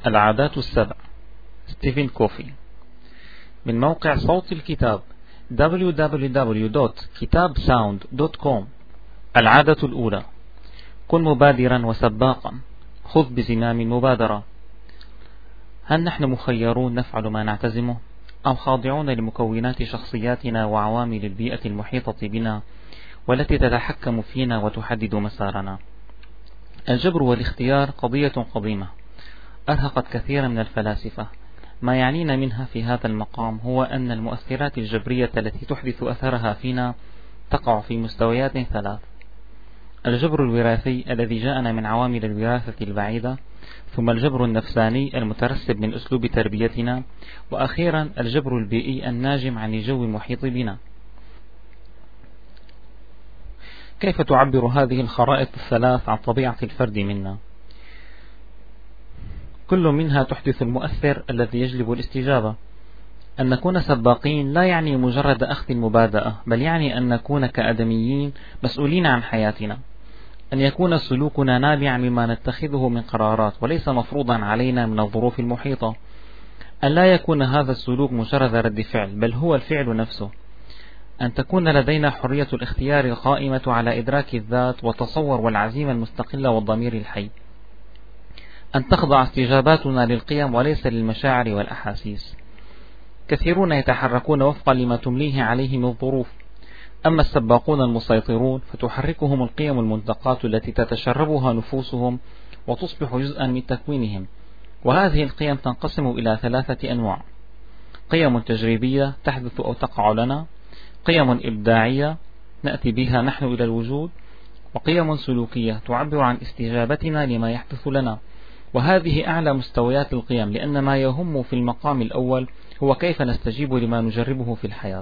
العادات السبع، ستيفن كوفي، من موقع صوت الكتاب www.kitabsound.com. العادة الأولى: كن مبادرا وسباقا، خذ بزمام المبادرة. هل نحن مخيرون نفعل ما نعتزمه، أم خاضعون لمكونات شخصياتنا وعوامل البيئة المحيطة بنا والتي تتحكم فينا وتحدد مسارنا؟ الجبر والاختيار قضية قديمة أرهقت كثيرا من الفلاسفة. ما يعنينا منها في هذا المقام هو أن المؤثرات الجبرية التي تحدث أثرها فينا تقع في مستويات ثلاث: الجبر الوراثي الذي جاءنا من عوامل الوراثة البعيدة، ثم الجبر النفساني المترسب من أسلوب تربيتنا، وأخيرا الجبر البيئي الناجم عن الجو المحيط بنا. كيف تعبر هذه الخرائط الثلاث عن طبيعة الفرد منا؟ كل منها تحدث المؤثر الذي يجلب الاستجابة. أن نكون سباقين لا يعني مجرد أخذ المبادئة، بل يعني أن نكون كآدميين مسؤولين عن حياتنا، أن يكون سلوكنا نابعا مما نتخذه من قرارات وليس مفروضا علينا من الظروف المحيطة، أن لا يكون هذا السلوك مجرد رد فعل بل هو الفعل نفسه، أن تكون لدينا حرية الاختيار القائمة على إدراك الذات والتصور والعزيمة المستقلة والضمير الحي، أن تخضع استجاباتنا للقيم وليس للمشاعر والأحاسيس. كثيرون يتحركون وفقا لما تمليه عليهم الظروف، أما السباقون المسيطرون فتحركهم القيم المنتقاة التي تتشربها نفوسهم وتصبح جزءا من تكوينهم. وهذه القيم تنقسم إلى ثلاثة أنواع: قيم تجريبية تحدث أو تقع لنا، قيم إبداعية نأتي بها نحن إلى الوجود، وقيم سلوكية تعبر عن استجابتنا لما يحدث لنا. وهذه أعلى مستويات القيم، لأن ما يهم في المقام الأول هو كيف نستجيب لما نجربه في الحياة.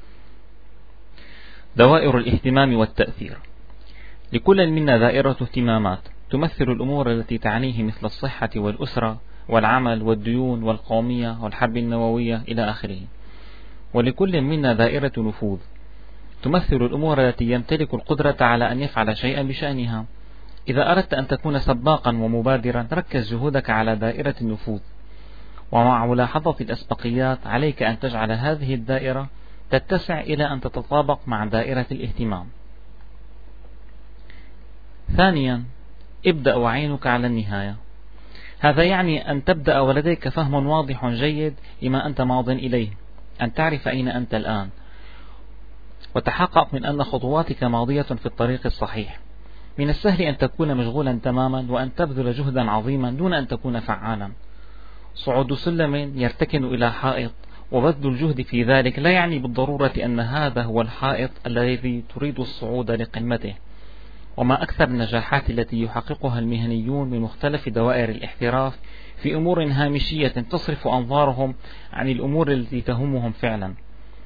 دوائر الاهتمام والتأثير: لكل منا دائرة اهتمامات تمثل الأمور التي تعنيه مثل الصحة والأسرة والعمل والديون والقومية والحرب النووية إلى آخره. ولكل منا دائرة نفوذ تمثل الأمور التي يمتلك القدرة على أن يفعل شيئا بشأنها. إذا أردت أن تكون سباقا ومبادرا ركز جهودك على دائرة النفوذ، ومع ملاحظة الأسبقيات عليك أن تجعل هذه الدائرة تتسع إلى أن تتطابق مع دائرة الاهتمام. ثانيا، ابدأ وعينك على النهاية. هذا يعني أن تبدأ ولديك فهم واضح جيد لما أنت ماض إليه، أن تعرف أين أنت الآن، وتحقق من أن خطواتك ماضية في الطريق الصحيح. من السهل أن تكون مشغولا تماما وأن تبذل جهدا عظيما دون أن تكون فعالا. صعود سلم يرتكن إلى حائط وبذل الجهد في ذلك لا يعني بالضرورة أن هذا هو الحائط الذي تريد الصعود لقمته. وما أكثر النجاحات التي يحققها المهنيون من مختلف دوائر الاحتراف في أمور هامشية تصرف أنظارهم عن الأمور التي تهمهم فعلا.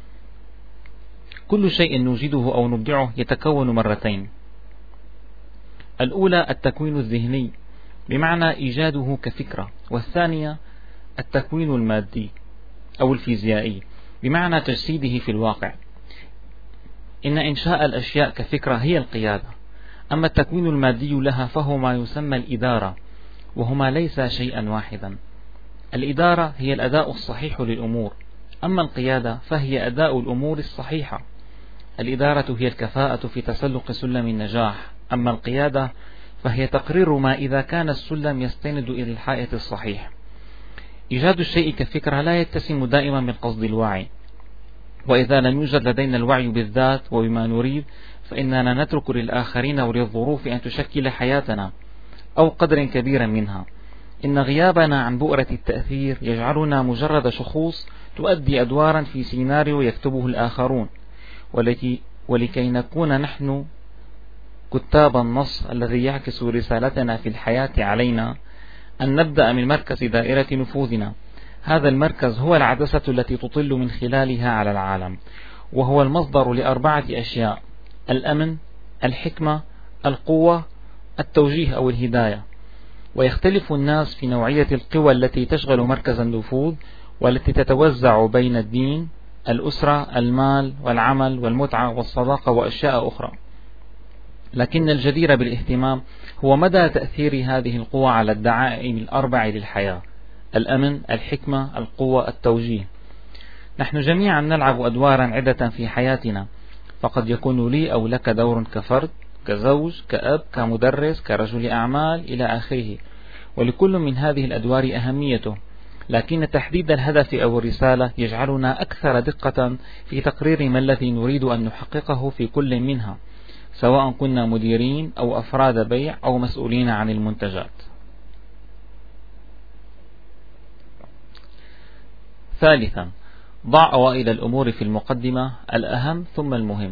كل شيء نوجده أو نبدعه يتكون مرتين: الأولى التكوين الذهني بمعنى إيجاده كفكرة، والثانية التكوين المادي أو الفيزيائي بمعنى تجسيده في الواقع. إن إنشاء الأشياء كفكرة هي القيادة، أما التكوين المادي لها فهو ما يسمى الإدارة، وهما ليس شيئا واحدا. الإدارة هي الأداء الصحيح للأمور، أما القيادة فهي أداء الأمور الصحيحة. الإدارة هي الكفاءة في تسلق سلم النجاح، أما القيادة فهي تقرير ما إذا كان السلم يستند إلى الحائط الصحيح. إيجاد الشيء كفكرة لا يتسم دائما بالقصد الواعي، وإذا لم يوجد لدينا الوعي بالذات وبما نريد فإننا نترك للآخرين وللظروف أن تشكل حياتنا أو قدر كبيرا منها. إن غيابنا عن بؤرة التأثير يجعلنا مجرد شخوص تؤدي أدوارا في سيناريو يكتبه الآخرون، ولكي نكون نحن كتاب النص الذي يعكس رسالتنا في الحياة علينا أن نبدأ من مركز دائرة نفوذنا. هذا المركز هو العدسة التي تطل من خلالها على العالم، وهو المصدر لأربعة أشياء: الأمن، الحكمة، القوة، التوجيه أو الهداية. ويختلف الناس في نوعية القوى التي تشغل مركز النفوذ، والتي تتوزع بين الدين، الأسرة، المال والعمل والمتعة والصداقة وأشياء أخرى. لكن الجدير بالاهتمام هو مدى تأثير هذه القوى على الدعائم الأربع للحياة: الأمن، الحكمة، القوة، التوجيه. نحن جميعا نلعب أدوارا عدة في حياتنا، فقد يكون لي أو لك دور كفرد، كزوج، كأب، كمدرس، كرجل أعمال إلى آخره، ولكل من هذه الأدوار أهميته، لكن تحديد الهدف أو الرسالة يجعلنا أكثر دقة في تقرير ما الذي نريد أن نحققه في كل منها، سواء كنا مديرين أو أفراد بيع أو مسؤولين عن المنتجات. ثالثا، ضع أوائل الأمور في المقدمة، الأهم ثم المهم.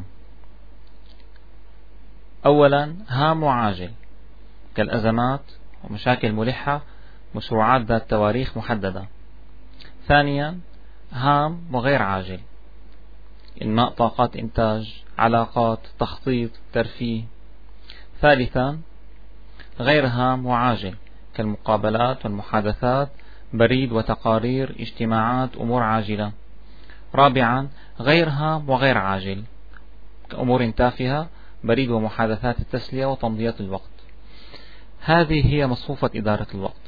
أولا، هام وعاجل كالأزمات ومشاكل ملحة، مشروعات ذات تواريخ محددة. ثانيا، هام وغير عاجل، إنماء طاقات إنتاج، علاقات، تخطيط، ترفيه. ثالثا، غير هام وعاجل كالمقابلات والمحادثات، بريد وتقارير، اجتماعات، أمور عاجلة. رابعا، غير هام وغير عاجل كأمور تافهة، بريد ومحادثات التسلية وتمضية الوقت. هذه هي مصفوفة إدارة الوقت.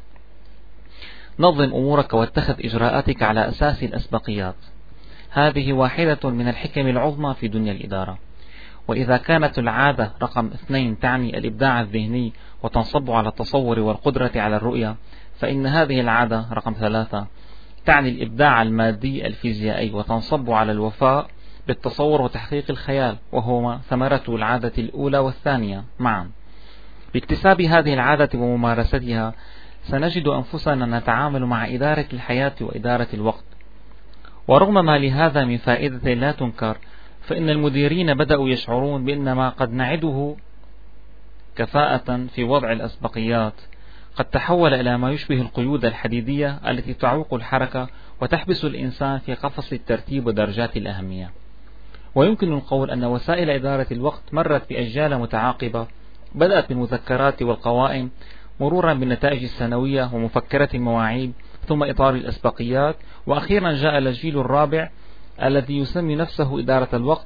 نظم أمورك واتخذ إجراءاتك على أساس الأسبقيات. هذه واحدة من الحكم العظمى في دنيا الإدارة. وإذا كانت العادة رقم 2 تعني الإبداع الذهني وتنصب على التصور والقدرة على الرؤية، فإن هذه العادة رقم 3 تعني الإبداع المادي الفيزيائي وتنصب على الوفاء بالتصور وتحقيق الخيال، وهو ثمرة العادة الأولى والثانية معا. باكتساب هذه العادة وممارستها سنجد أنفسنا نتعامل مع إدارة الحياة وإدارة الوقت. ورغم ما لهذا من فائدة لا تنكر، فإن المديرين بدأوا يشعرون بأن ما قد نعده كفاءة في وضع الأسبقيات قد تحول إلى ما يشبه القيود الحديدية التي تعوق الحركة وتحبس الإنسان في قفص الترتيب ودرجات الأهمية. ويمكن القول أن وسائل إدارة الوقت مرت بأجيال متعاقبة، بدأت بالمذكرات والقوائم، مرورا بالنتائج السنوية ومفكرة المواعيد، ثم إطار الأسبقيات، وأخيرا جاء الجيل الرابع الذي يسمي نفسه إدارة الوقت،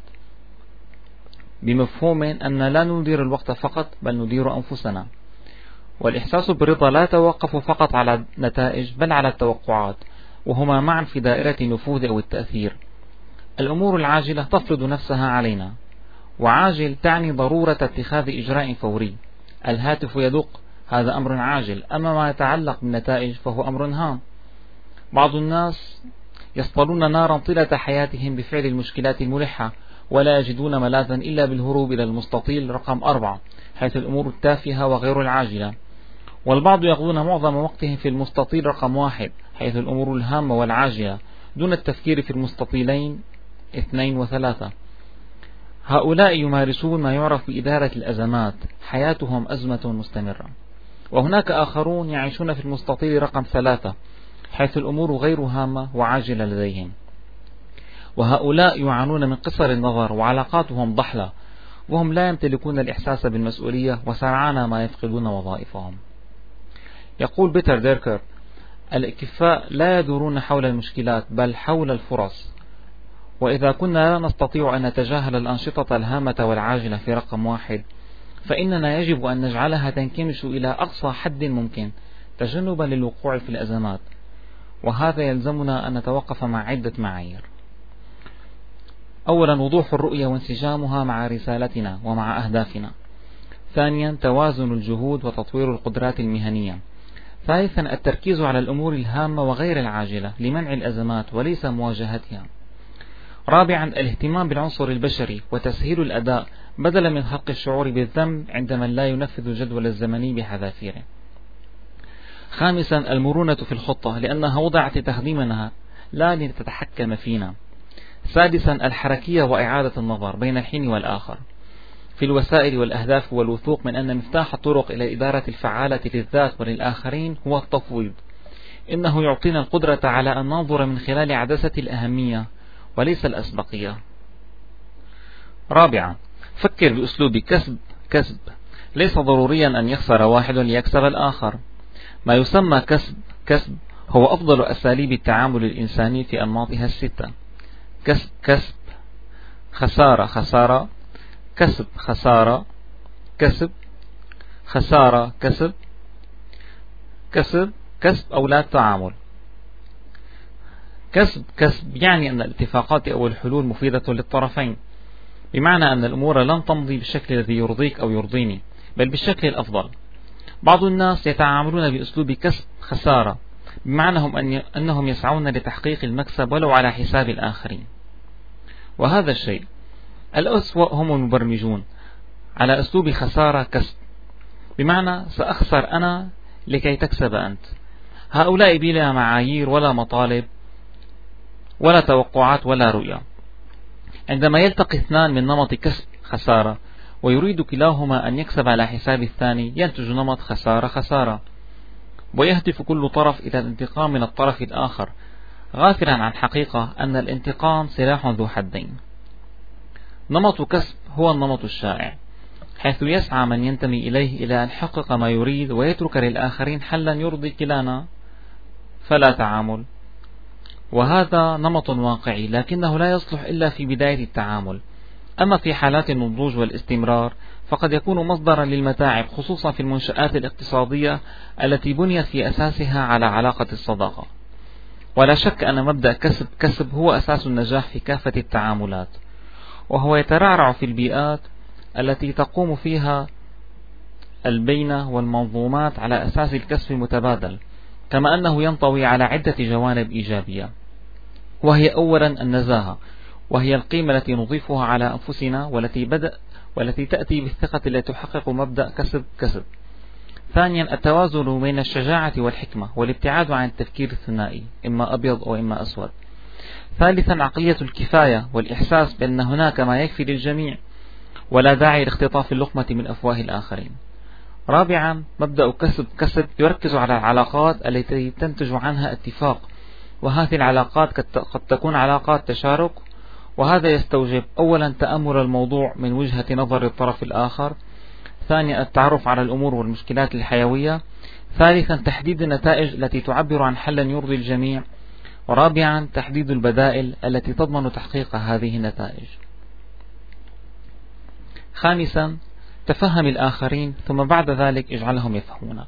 بمفهوم أن لا ندير الوقت فقط بل ندير أنفسنا. والإحساس بالرضا لا يتوقف فقط على النتائج بل على التوقعات، وهما معا في دائرة النفوذ أو التأثير. الأمور العاجلة تفرض نفسها علينا، وعاجل تعني ضرورة اتخاذ إجراء فوري. الهاتف يدق، هذا أمر عاجل، أما ما يتعلق بالنتائج فهو أمر هام. بعض الناس يصطلون نارا طيلة حياتهم بفعل المشكلات الملحة، ولا يجدون ملاذا إلا بالهروب إلى المستطيل رقم 4، حيث الأمور التافهة وغير العاجلة. والبعض يقضون معظم وقتهم في المستطيل رقم 1، حيث الأمور الهامة والعاجلة، دون التفكير في المستطيلين 2 و3. هؤلاء يمارسون ما يعرف بإدارة الأزمات، حياتهم أزمة مستمرة. وهناك آخرون يعيشون في المستطيل رقم 3، حيث الأمور غير هامة وعاجلة لديهم. وهؤلاء يعانون من قصر النظر وعلاقاتهم ضحلة، وهم لا يمتلكون الإحساس بالمسؤولية، وسرعان ما يفقدون وظائفهم. يقول بيتر ديركر: الإكفاء لا يدورون حول المشكلات بل حول الفرص. وإذا كنا لا نستطيع أن نتجاهل الأنشطة الهامة والعاجلة في رقم 1، فإننا يجب أن نجعلها تنكمش إلى أقصى حد ممكن تجنبا للوقوع في الأزمات. وهذا يلزمنا أن نتوقف مع عدة معايير. أولا، وضوح الرؤية وانسجامها مع رسالتنا ومع أهدافنا. ثانيا، توازن الجهود وتطوير القدرات المهنية. ثالثا، التركيز على الأمور الهامة وغير العاجلة لمنع الأزمات وليس مواجهتها. رابعا، الاهتمام بالعنصر البشري وتسهيل الأداء بدلا من خلق الشعور بالذنب عندما لا ينفذ الجدول الزمني بحذافيره. خامسا، المرونة في الخطة لأنها وضعت لتخدمنا لا لتتحكم فينا. سادسا، الحركية وإعادة النظر بين الحين والآخر في الوسائل والأهداف، والوثوق من أن مفتاح الطرق إلى الإدارة الفعالة للذات وللآخرين هو التفويض. إنه يعطينا القدرة على أن ننظر من خلال عدسة الأهمية وليس الأسبقية. رابعا، فكر بأسلوب كسب. ليس ضروريا أن يخسر واحد ليكسب الآخر. ما يسمى كسب هو أفضل أساليب التعامل الإنساني في أنماطها 6: كسب، خسارة، كسب، خسارة، كسب، كسب أو لا تعامل. كسب يعني أن الاتفاقات أو الحلول مفيدة للطرفين، بمعنى أن الأمور لن تمضي بالشكل الذي يرضيك أو يرضيني، بل بالشكل الأفضل. بعض الناس يتعاملون بأسلوب كسب خسارة، بمعنى أنهم يسعون لتحقيق المكسب ولو على حساب الآخرين، وهذا الشيء. الأسوأ هم المبرمجون على أسلوب خسارة كسب، بمعنى سأخسر أنا لكي تكسب أنت. هؤلاء بلا معايير ولا مطالب ولا توقعات ولا رؤية. عندما يلتقي اثنان من نمط كسب خسارة ويريد كلاهما أن يكسب على حساب الثاني، ينتج نمط خسارة خسارة، ويهدف كل طرف إلى الانتقام من الطرف الآخر، غافلا عن حقيقة أن الانتقام سلاح ذو حدين. نمط كسب هو النمط الشائع، حيث يسعى من ينتمي إليه إلى أن يحقق ما يريد ويترك للآخرين حلا يرضي كلانا، فلا تعامل. وهذا نمط واقعي، لكنه لا يصلح إلا في بداية التعامل. أما في حالات النضوج والاستمرار فقد يكون مصدرا للمتاعب، خصوصا في المنشآت الاقتصادية التي بنيت في أساسها على علاقة الصداقة. ولا شك أن مبدأ كسب هو أساس النجاح في كافة التعاملات، وهو يترعرع في البيئات التي تقوم فيها البينة والمنظومات على أساس الكسب المتبادل، كما أنه ينطوي على عدة جوانب إيجابية، وهي أولا النزاهة، وهي القيمة التي نضيفها على أنفسنا والتي تأتي بالثقة التي تحقق مبدأ كسب. ثانيا التوازن بين الشجاعة والحكمة والابتعاد عن التفكير الثنائي، إما أبيض أو إما أسود. ثالثا عقلية الكفاية والإحساس بأن هناك ما يكفي للجميع ولا داعي لاختطاف اللقمة من أفواه الآخرين. رابعا مبدأ كسب يركز على العلاقات التي تنتج عنها اتفاق، وهذه العلاقات قد تكون علاقات تشارك، وهذا يستوجب أولا تأمل الموضوع من وجهة نظر الطرف الآخر، ثانيا التعرف على الأمور والمشكلات الحيوية، ثالثا تحديد النتائج التي تعبر عن حل يرضي الجميع، ورابعا تحديد البدائل التي تضمن تحقيق هذه النتائج. خامسا تفهم الآخرين، ثم بعد ذلك اجعلهم يفهمونك.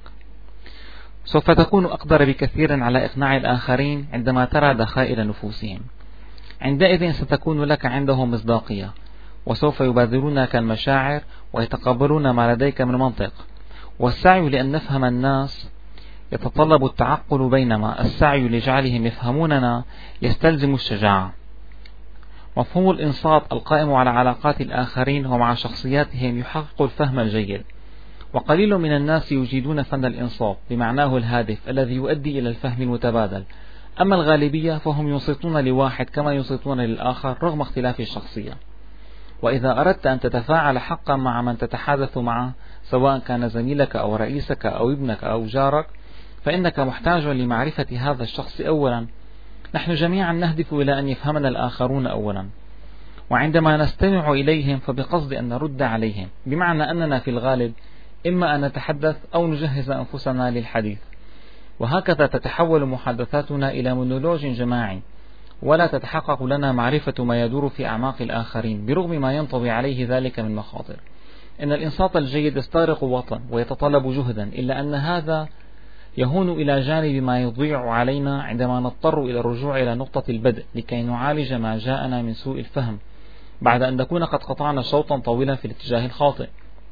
سوف تكون أقدر بكثير على إقناع الآخرين عندما ترى دخائل نفوسهم، عندئذ ستكون لك عندهم مصداقية، وسوف يبادلونك المشاعر ويتقبلون ما لديك من منطق. والسعي لأن نفهم الناس يتطلب التعقل، بينما السعي لجعلهم يفهموننا يستلزم الشجاعة. مفهوم الإنصات القائم على علاقات الآخرين ومع شخصياتهم يحقق الفهم الجيد، وقليل من الناس يجيدون فن الإنصات بمعناه الهادف الذي يؤدي إلى الفهم المتبادل. أما الغالبية فهم ينصتون لواحد كما ينصتون للآخر رغم اختلاف الشخصية. وإذا أردت أن تتفاعل حقا مع من تتحدث معه، سواء كان زميلك أو رئيسك أو ابنك أو جارك، فإنك محتاج لمعرفة هذا الشخص أولا. نحن جميعا نهدف إلى أن يفهمنا الآخرون أولا، وعندما نستمع إليهم فبقصد أن نرد عليهم، بمعنى أننا في الغالب إما أن نتحدث أو نجهز أنفسنا للحديث. وهكذا تتحول محادثاتنا إلى مونولوج جماعي، ولا تتحقق لنا معرفة ما يدور في أعماق الآخرين، برغم ما ينطوي عليه ذلك من مخاطر. إن الإنصات الجيد يستغرق وقتا ويتطلب جهدا، إلا أن هذا يهون إلى جانب ما يضيع علينا عندما نضطر إلى الرجوع إلى نقطة البدء لكي نعالج ما جاءنا من سوء الفهم، بعد أن نكون قد قطعنا شوطا طويلا في الاتجاه الخاطئ.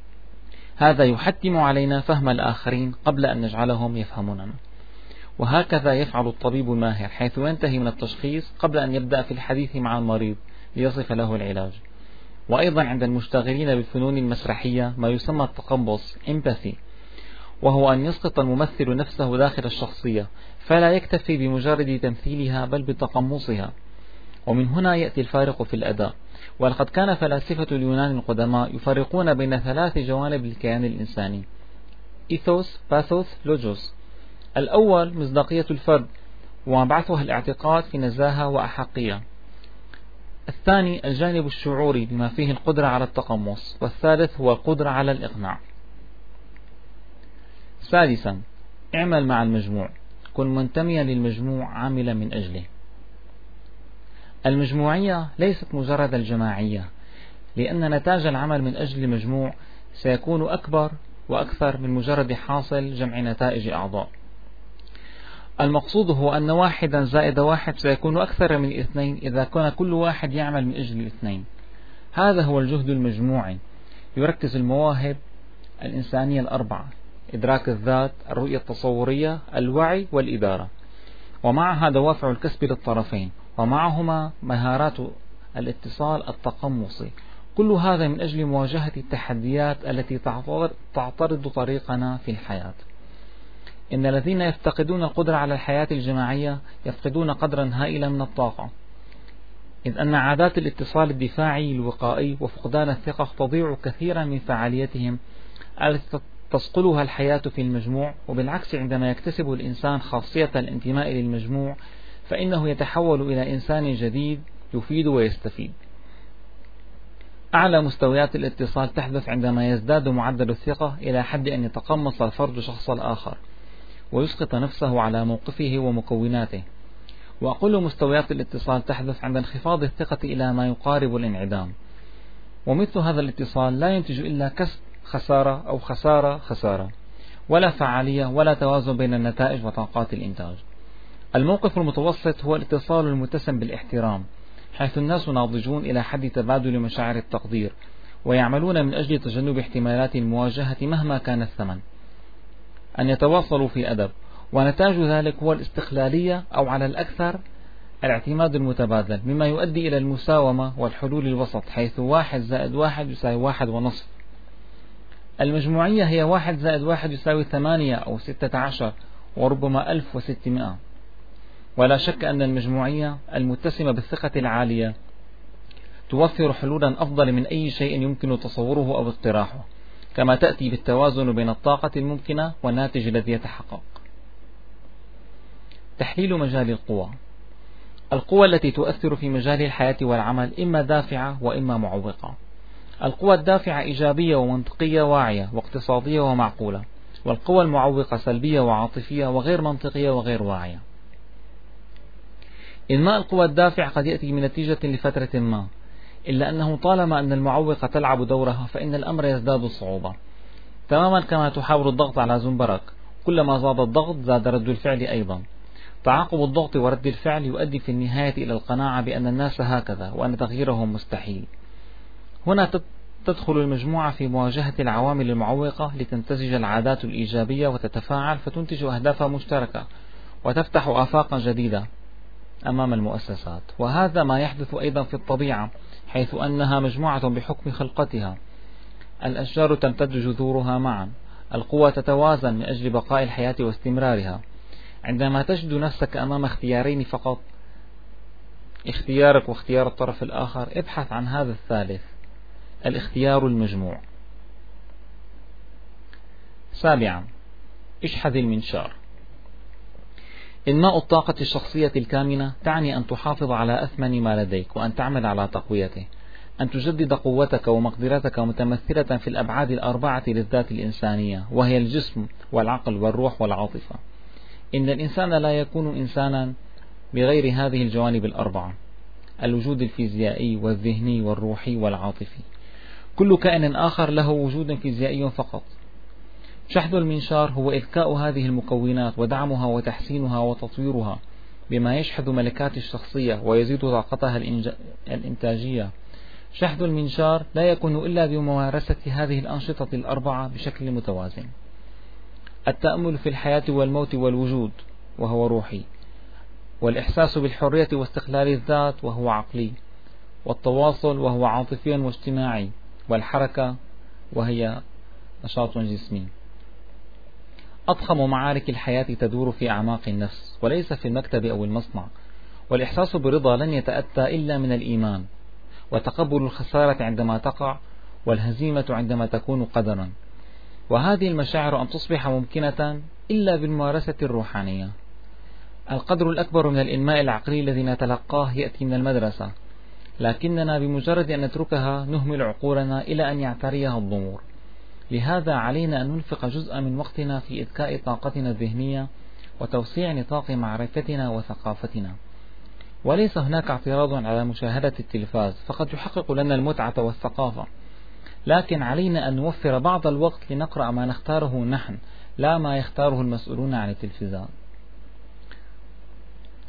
هذا يحتم علينا فهم الآخرين قبل أن نجعلهم يفهموننا. وهكذا يفعل الطبيب الماهر، حيث ينتهي من التشخيص قبل أن يبدأ في الحديث مع المريض ليصف له العلاج. وأيضا عند المشتغلين بالفنون المسرحية ما يسمى التقمص empathy، وهو أن يسقط الممثل نفسه داخل الشخصية، فلا يكتفي بمجرد تمثيلها بل بتقمصها. ومن هنا يأتي الفارق في الأداء. ولقد كان فلاسفة اليونان القدماء يفرقون بين 3 جوانب للكيان الإنساني: إيثوس، باثوس، لوجوس. الأول مصداقية الفرد ومبعثها الاعتقاد في نزاهة وأحقية. الثاني الجانب الشعوري بما فيه القدرة على التقمص. والثالث هو القدرة على الإقناع. ثالثا اعمل مع المجموع، كن منتميا للمجموع عاملا من أجله. المجموعية ليست مجرد الجماعية، لأن نتاج العمل من أجل المجموع سيكون أكبر وأكثر من مجرد حاصل جمع نتائج أعضاء. المقصود هو أن واحدا زائد واحد سيكون أكثر من اثنين إذا كان كل واحد يعمل من أجل الاثنين. هذا هو الجهد المجموعي، يركز المواهب الإنسانية الأربعة: إدراك الذات، الرؤية التصورية، الوعي، والإدارة، ومعها دوافع الكسب للطرفين، ومعهما مهارات الاتصال التقمصي. كل هذا من أجل مواجهة التحديات التي تعترض طريقنا في الحياة. إن الذين يفتقدون القدرة على الحياة الجماعية يفقدون قدرا هائلا من الطاقة، إذ أن عادات الاتصال الدفاعي الوقائي وفقدان الثقة تضيع كثيرا من فعاليتهم التي تصقلها الحياة في المجموع. وبالعكس، عندما يكتسب الإنسان خاصية الانتماء للمجموع فإنه يتحول إلى إنسان جديد يفيد ويستفيد. أعلى مستويات الاتصال تحدث عندما يزداد معدل الثقة إلى حد أن يتقمص الفرد شخص الآخر ويسقط نفسه على موقفه ومكوناته. وأقل مستويات الاتصال تحدث عند انخفاض الثقة إلى ما يقارب الانعدام. ومثل هذا الاتصال لا ينتج إلا كسب خسارة أو خسارة خسارة، ولا فعالية ولا توازن بين النتائج وطاقات الإنتاج. الموقف المتوسط هو الاتصال المتسم بالاحترام، حيث الناس ناضجون إلى حد تبادل مشاعر التقدير، ويعملون من أجل تجنب احتمالات المواجهة مهما كان الثمن. أن يتواصلوا في أدب، ونتاج ذلك هو الاستقلالية أو على الأكثر الاعتماد المتبادل، مما يؤدي إلى المساومة والحلول الوسط، حيث 1 زائد 1 يساوي 1.5. المجموعية هي 1 زائد 1 يساوي 8 أو 16 وربما 1600. ولا شك أن المجموعية المتسمة بالثقة العالية توفر حلولا أفضل من أي شيء يمكن تصوره أو اقتراحه، كما تأتي بالتوازن بين الطاقة الممكنة والناتج الذي يتحقق. تحليل مجال القوى. القوى التي تؤثر في مجال الحياة والعمل إما دافعة وإما معوقة. القوى الدافعة إيجابية ومنطقية واعية واقتصادية ومعقولة، والقوى المعوقة سلبية وعاطفية وغير منطقية وغير واعية. إنماء القوى الدافعة قد يأتي من نتيجة لفترة ما، إلا أنه طالما أن المعوقة تلعب دورها فإن الأمر يزداد صعوبة، تماما كما تحاول الضغط على زنبرك، كلما زاد الضغط زاد رد الفعل أيضا. تعاقب الضغط ورد الفعل يؤدي في النهاية إلى القناعة بأن الناس هكذا وأن تغييرهم مستحيل. هنا تدخل المجموعة في مواجهة العوامل المعوقة لتنتج العادات الإيجابية وتتفاعل فتنتج أهدافا مشتركة وتفتح آفاقا جديدة أمام المؤسسات. وهذا ما يحدث أيضا في الطبيعة، حيث أنها مجموعة بحكم خلقتها. الأشجار تمتد جذورها معا، القوى تتوازن من أجل بقاء الحياة واستمرارها. عندما تجد نفسك أمام اختيارين فقط، اختيارك واختيار الطرف الآخر، ابحث عن هذا الثالث، الاختيار المجموع. 7. اشحذ المنشار. إنماء الطاقة الشخصية الكامنة تعني أن تحافظ على أثمن ما لديك وأن تعمل على تقويته، أن تجدد قوتك ومقدرتك متمثلة في الأبعاد الأربعة للذات الإنسانية، وهي الجسم والعقل والروح والعاطفة. إن الإنسان لا يكون إنسانا بغير هذه الجوانب الأربعة: الوجود الفيزيائي والذهني والروحي والعاطفي. كل كائن آخر له وجود فيزيائي فقط. شحذ المنشار هو إذكاء هذه المكونات ودعمها وتحسينها وتطويرها بما يشحذ ملكات الشخصية ويزيد طاقتها الإنتاجية. شحذ المنشار لا يكون إلا بممارسة هذه الأنشطة الأربعة بشكل متوازن: التأمل في الحياة والموت والوجود وهو روحي، والإحساس بالحرية واستقلال الذات وهو عقلي، والتواصل وهو عاطفي واجتماعي، والحركة وهي نشاط جسمي. أضخم معارك الحياة تدور في أعماق النفس وليس في المكتب أو المصنع، والإحساس بالرضا لن يتأتى إلا من الإيمان، وتقبل الخسارة عندما تقع، والهزيمة عندما تكون قدرا. وهذه المشاعر أن تصبح ممكنة إلا بالممارسة الروحانية. القدر الأكبر من الإنماء العقلي الذي نتلقاه يأتي من المدرسة، لكننا بمجرد أن نتركها نهمل عقولنا إلى أن يعتريها الضمور. لهذا علينا أن ننفق جزءا من وقتنا في إذكاء طاقتنا الذهنية وتوسيع نطاق معرفتنا وثقافتنا. وليس هناك اعتراض على مشاهدة التلفاز، فقد يحقق لنا المتعة والثقافة، لكن علينا أن نوفر بعض الوقت لنقرأ ما نختاره نحن، لا ما يختاره المسؤولون عن التلفزيون.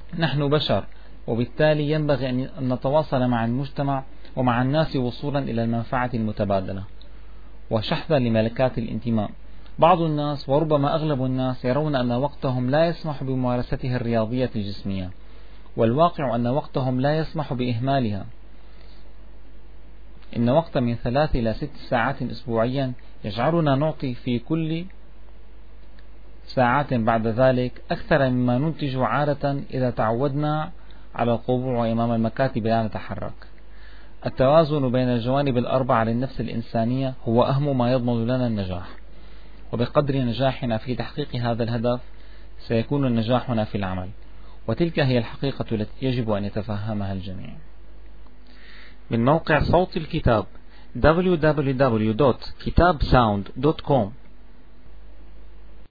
نحن بشر، وبالتالي ينبغي أن نتواصل مع المجتمع ومع الناس وصولا إلى المنفعة المتبادلة وشحذا لملكات الانتماء. بعض الناس وربما أغلب الناس يرون أن وقتهم لا يسمح بممارسته الرياضية الجسمية، والواقع أن وقتهم لا يسمح بإهمالها. إن وقت من 3 إلى 6 ساعات أسبوعيا يجعلنا نعطي في كل ساعات بعد ذلك أكثر مما ننتج عادة إذا تعودنا على القبوع أمام المكاتب لا نتحرك. التوازن بين الجوانب الأربعة للنفس الإنسانية هو أهم ما يضمن لنا النجاح، وبقدر نجاحنا في تحقيق هذا الهدف سيكون نجاحنا في العمل، وتلك هي الحقيقة التي يجب أن يتفهمها الجميع. من موقع صوت الكتاب www.kitabsound.com